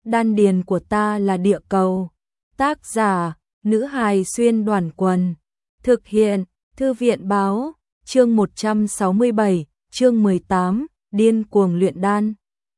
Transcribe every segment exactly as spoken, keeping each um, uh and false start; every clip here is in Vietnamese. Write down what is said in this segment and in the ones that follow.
đan điền của ta là địa cầu. Tác giả, nữ hài xuyên đoàn quần. Thực hiện, thư viện báo, chương một trăm sáu mươi bảy, chương mười tám, điên cuồng luyện đan.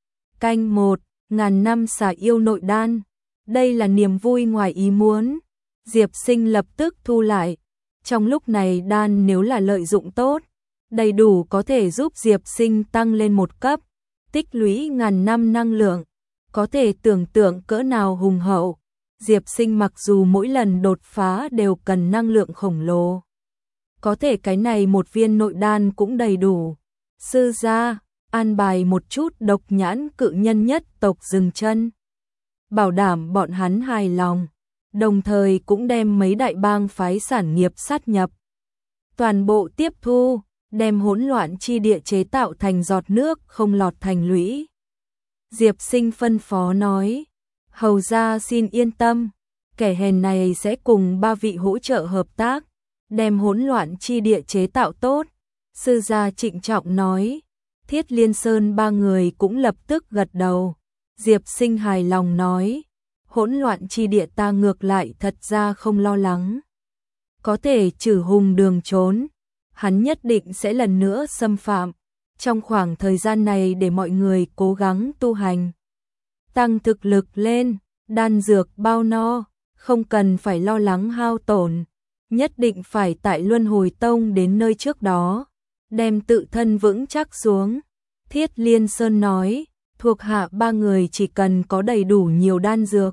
Canh một, ngàn năm xà yêu nội đan. Đây là niềm vui ngoài ý muốn. Diệp Sinh lập tức thu lại. Trong lúc này đan nếu là lợi dụng tốt, đầy đủ có thể giúp Diệp Sinh tăng lên một cấp, tích lũy ngàn năm năng lượng, có thể tưởng tượng cỡ nào hùng hậu. Diệp Sinh mặc dù mỗi lần đột phá đều cần năng lượng khổng lồ, có thể cái này một viên nội đan cũng đầy đủ. Sư gia, an bài một chút độc nhãn cự nhân nhất tộc dừng chân, bảo đảm bọn hắn hài lòng, đồng thời cũng đem mấy đại bang phái sản nghiệp sát nhập, toàn bộ tiếp thu, đem hỗn loạn chi địa chế tạo thành giọt nước không lọt thành lũy. Diệp Sinh phân phó nói, hầu gia xin yên tâm, kẻ hèn này sẽ cùng ba vị hỗ trợ hợp tác, đem hỗn loạn chi địa chế tạo tốt. Sư gia trịnh trọng nói. Thiết Liên Sơn ba người cũng lập tức gật đầu. Diệp Sinh hài lòng nói, hỗn loạn chi địa ta ngược lại thật ra không lo lắng, có thể trừ hùng đường trốn, hắn nhất định sẽ lần nữa xâm phạm. Trong khoảng thời gian này để mọi người cố gắng tu hành, tăng thực lực lên, đan dược bao no, không cần phải lo lắng hao tổn, nhất định phải tại Luân Hồi Tông đến nơi trước đó, đem tự thân vững chắc xuống. Thiết Liên Sơn nói, thuộc hạ ba người chỉ cần có đầy đủ nhiều đan dược,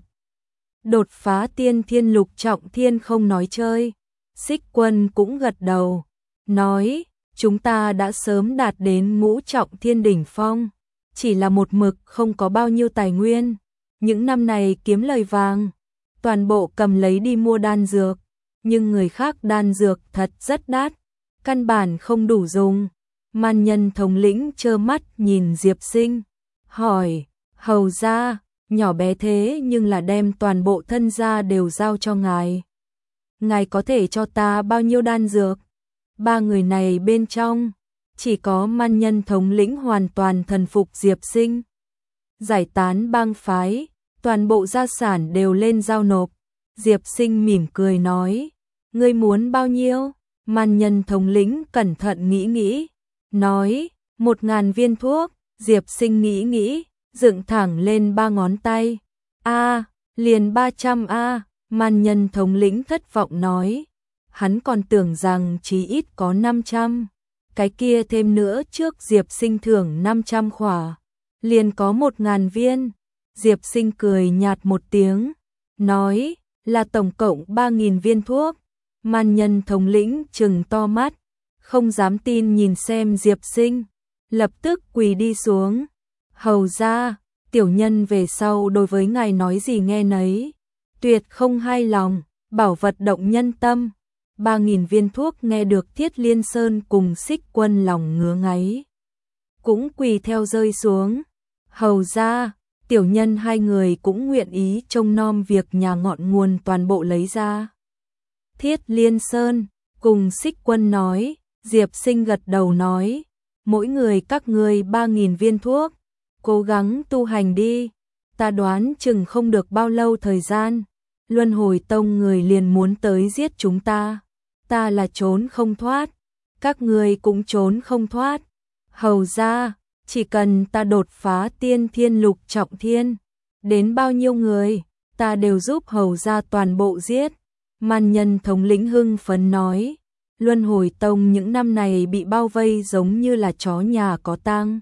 đột phá tiên thiên lục trọng thiên không nói chơi. Xích Quân cũng gật đầu, nói, chúng ta đã sớm đạt đến ngũ trọng thiên đỉnh phong, chỉ là một mực không có bao nhiêu tài nguyên, những năm này kiếm lời vàng, toàn bộ cầm lấy đi mua đan dược, nhưng người khác đan dược thật rất đắt, căn bản không đủ dùng. Man Nhân thống lĩnh trơ mắt nhìn Diệp Sinh, hỏi, hầu gia, nhỏ bé thế nhưng là đem toàn bộ thân gia đều giao cho ngài. Ngài có thể cho ta bao nhiêu đan dược? Ba người này bên trong, chỉ có Man Nhân thống lĩnh hoàn toàn thần phục Diệp Sinh. Giải tán bang phái, toàn bộ gia sản đều lên giao nộp. Diệp Sinh mỉm cười nói, ngươi muốn bao nhiêu? Man Nhân thống lĩnh cẩn thận nghĩ nghĩ, nói, một ngàn viên thuốc. Diệp Sinh nghĩ nghĩ, dựng thẳng lên ba ngón tay. A, liền ba trăm a. Man Nhân thống lĩnh thất vọng nói, hắn còn tưởng rằng chí ít có năm trăm. Cái kia thêm nữa trước Diệp Sinh thưởng năm trăm khỏa, liền có một ngàn viên. Diệp Sinh cười nhạt một tiếng, nói, là tổng cộng ba nghìn viên thuốc. Man Nhân thống lĩnh trừng to mắt, không dám tin nhìn xem Diệp Sinh, lập tức quỳ đi xuống. Hầu gia, tiểu nhân về sau đối với ngài nói gì nghe nấy, tuyệt không hài lòng, bảo vật động nhân tâm. Ba nghìn viên thuốc nghe được Thiết Liên Sơn cùng Xích Quân lòng ngứa ngáy, cũng quỳ theo rơi xuống. Hầu gia, tiểu nhân hai người cũng nguyện ý trông nom việc nhà ngọn nguồn toàn bộ lấy ra. Thiết Liên Sơn cùng Xích Quân nói. Diệp Sinh gật đầu nói, mỗi người các ngươi ba nghìn viên thuốc, cố gắng tu hành đi, ta đoán chừng không được bao lâu thời gian, Luân Hồi Tông người liền muốn tới giết chúng ta, ta là trốn không thoát, các ngươi cũng trốn không thoát. Hầu gia, chỉ cần ta đột phá tiên thiên lục trọng thiên, đến bao nhiêu người, ta đều giúp hầu gia toàn bộ giết. Man Nhân thống lĩnh hưng phấn nói, Luân Hồi Tông những năm này bị bao vây giống như là chó nhà có tang.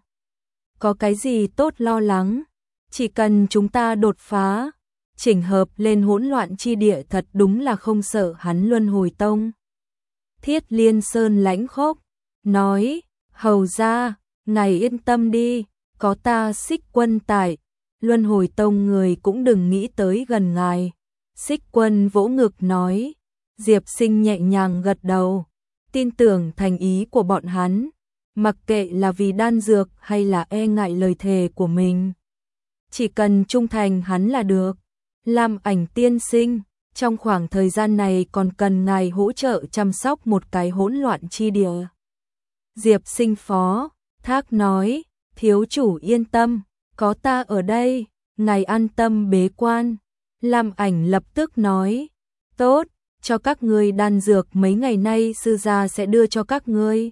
Có cái gì tốt lo lắng, chỉ cần chúng ta đột phá, chỉnh hợp lên hỗn loạn chi địa thật đúng là không sợ hắn Luân Hồi Tông. Thiết Liên Sơn lãnh khốc, nói, hầu gia, ngài yên tâm đi, có ta Xích Quân tại, Luân Hồi Tông người cũng đừng nghĩ tới gần ngài. Xích Quân vỗ ngực nói. Diệp Sinh nhẹ nhàng gật đầu, tin tưởng thành ý của bọn hắn, mặc kệ là vì đan dược hay là e ngại lời thề của mình, chỉ cần trung thành hắn là được. Lam Ảnh tiên sinh, trong khoảng thời gian này còn cần ngài hỗ trợ chăm sóc một cái hỗn loạn chi địa. Diệp Sinh phó thác nói, thiếu chủ yên tâm, có ta ở đây, ngài an tâm bế quan. Lam Ảnh lập tức nói, tốt, cho các ngươi đan dược mấy ngày nay sư gia sẽ đưa cho các ngươi.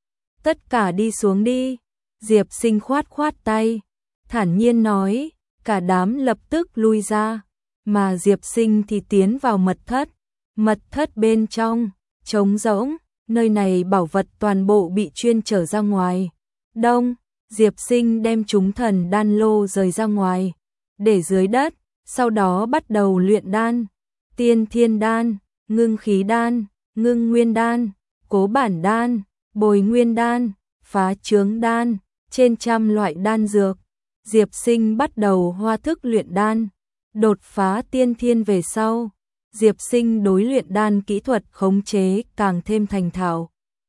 Tất cả đi xuống đi. Diệp Sinh khoát khoát tay, thản nhiên nói, cả đám lập tức lui ra, mà Diệp Sinh thì tiến vào mật thất. Mật thất bên trong, trống rỗng, nơi này bảo vật toàn bộ bị chuyên trở ra ngoài. Đông, Diệp Sinh đem chúng thần đan lô rời ra ngoài, để dưới đất, sau đó bắt đầu luyện đan. Tiên thiên đan, ngưng khí đan, ngưng nguyên đan, cố bản đan, bồi nguyên đan, phá chướng đan, trên trăm loại đan dược. Diệp Sinh bắt đầu hoa thức luyện đan, đột phá tiên thiên về sau. Diệp Sinh đối luyện đan kỹ thuật khống chế càng thêm thành thạo.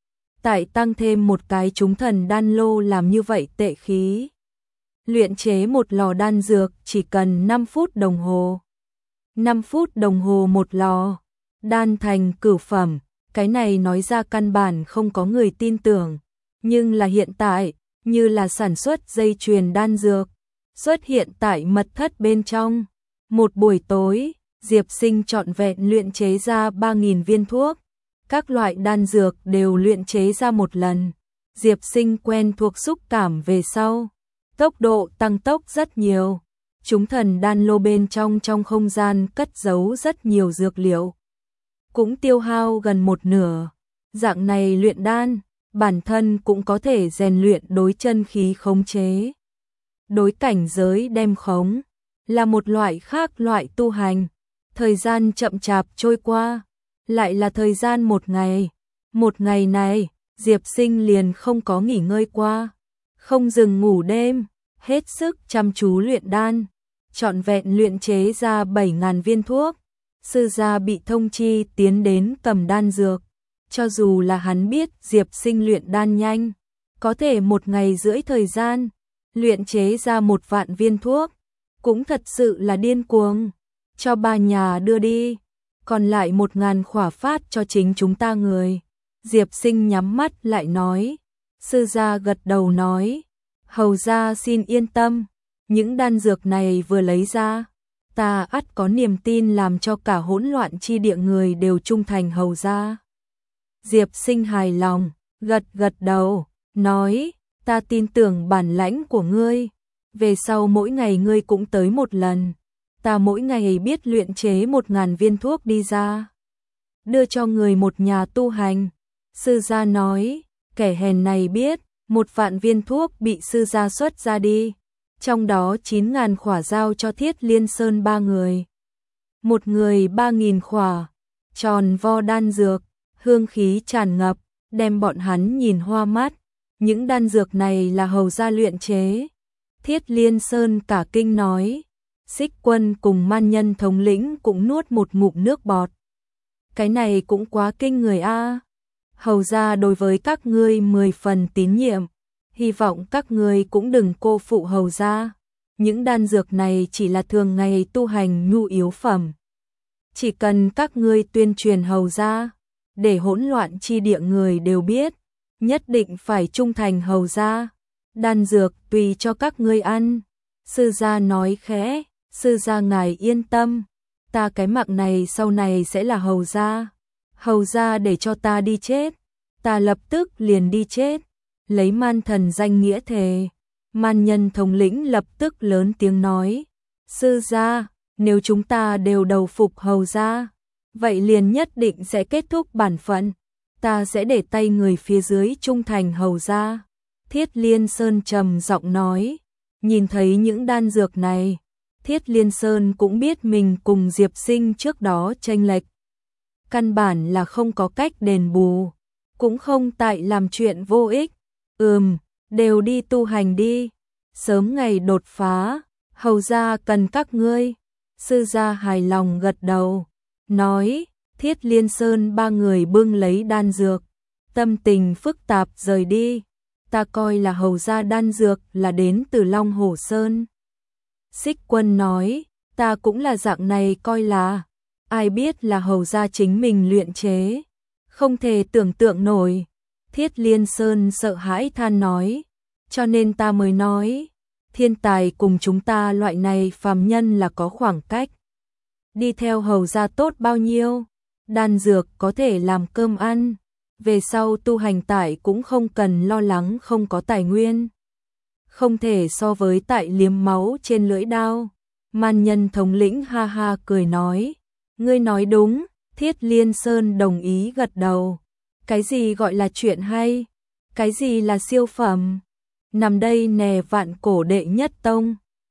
Tại tăng thêm một cái chúng thần đan lô làm như vậy tệ khí. Luyện chế một lò đan dược chỉ cần năm phút đồng hồ. năm phút đồng hồ một lò, đan thành cửu phẩm, cái này nói ra căn bản không có người tin tưởng. Nhưng là hiện tại, như là sản xuất dây chuyền đan dược, xuất hiện tại mật thất bên trong. Một buổi tối, Diệp Sinh trọn vẹn luyện chế ra ba nghìn viên thuốc. Các loại đan dược đều luyện chế ra một lần. Diệp Sinh quen thuộc xúc cảm về sau, tốc độ tăng tốc rất nhiều. Chúng thần đan lô bên trong trong không gian cất giấu rất nhiều dược liệu, cũng tiêu hao gần một nửa. Dạng này luyện đan, bản thân cũng có thể rèn luyện đối chân khí khống chế. Đối cảnh giới đem khống, là một loại khác loại tu hành. Thời gian chậm chạp trôi qua, lại là thời gian một ngày. Một ngày này, Diệp Sinh liền không có nghỉ ngơi qua, không dừng ngủ đêm, hết sức chăm chú luyện đan, trọn vẹn luyện chế ra bảy nghìn viên thuốc. Sư gia bị thông chi tiến đến cầm đan dược, cho dù là hắn biết Diệp Sinh luyện đan nhanh, có thể một ngày rưỡi thời gian, luyện chế ra một vạn viên thuốc, cũng thật sự là điên cuồng. Cho ba nhà đưa đi, còn lại một ngàn khỏa phát cho chính chúng ta người. Diệp Sinh nhắm mắt lại nói. Sư gia gật đầu nói, hầu gia xin yên tâm, những đan dược này vừa lấy ra, ta ắt có niềm tin làm cho cả hỗn loạn chi địa người đều trung thành hầu gia. Diệp Sinh hài lòng, gật gật đầu, nói, ta tin tưởng bản lãnh của ngươi, về sau mỗi ngày ngươi cũng tới một lần. Ta mỗi ngày biết luyện chế một ngàn viên thuốc đi ra, đưa cho người một nhà tu hành. Sư gia nói, kẻ hèn này biết, một vạn viên thuốc bị sư gia xuất ra đi, trong đó chín ngàn khỏa giao cho Thiết Liên Sơn ba người. Một người ba nghìn khỏa, tròn vo đan dược, hương khí tràn ngập, đem bọn hắn nhìn hoa mắt. Những đan dược này là hầu gia luyện chế. Thiết Liên Sơn cả kinh nói. Xích Quân cùng man nhân thống lĩnh cũng nuốt một ngụm nước bọt. Cái này cũng quá kinh người a. Hầu gia đối với các ngươi mười phần tín nhiệm, hy vọng các ngươi cũng đừng cô phụ hầu gia. Những đan dược này chỉ là thường ngày tu hành nhu yếu phẩm. Chỉ cần các ngươi tuyên truyền hầu gia, để hỗn loạn chi địa người đều biết, nhất định phải trung thành hầu gia. Đan dược tùy cho các ngươi ăn. Sư gia nói khẽ. Sư gia ngài yên tâm, ta cái mạng này sau này sẽ là hầu gia. Hầu gia để cho ta đi chết, ta lập tức liền đi chết, lấy man thần danh nghĩa thề. Man nhân thống lĩnh lập tức lớn tiếng nói, sư gia, nếu chúng ta đều đầu phục hầu gia, vậy liền nhất định sẽ kết thúc bản phận, ta sẽ để tay người phía dưới trung thành hầu gia. Thiết Liên Sơn trầm giọng nói, nhìn thấy những đan dược này, Thiết Liên Sơn cũng biết mình cùng Diệp Sinh trước đó chênh lệch, căn bản là không có cách đền bù, cũng không tại làm chuyện vô ích. Ừm, đều đi tu hành đi, sớm ngày đột phá, hầu gia cần các ngươi. Sư gia hài lòng gật đầu, nói, Thiết Liên Sơn ba người bưng lấy đan dược, tâm tình phức tạp rời đi. Ta coi là hầu gia đan dược là đến từ Long Hổ Sơn. Xích Quân nói, ta cũng là dạng này coi là, ai biết là hầu gia chính mình luyện chế, không thể tưởng tượng nổi. Thiết Liên Sơn sợ hãi than nói, cho nên ta mới nói, thiên tài cùng chúng ta loại này phàm nhân là có khoảng cách. Đi theo hầu gia tốt bao nhiêu, đan dược có thể làm cơm ăn, về sau tu hành tại cũng không cần lo lắng không có tài nguyên. Không thể so với tại liếm máu trên lưỡi đao. Man nhân thống lĩnh ha ha cười nói, ngươi nói đúng. Thiết Liên Sơn đồng ý gật đầu. Cái gì gọi là chuyện hay? Cái gì là siêu phẩm? Nằm đây nè vạn cổ đệ nhất tông.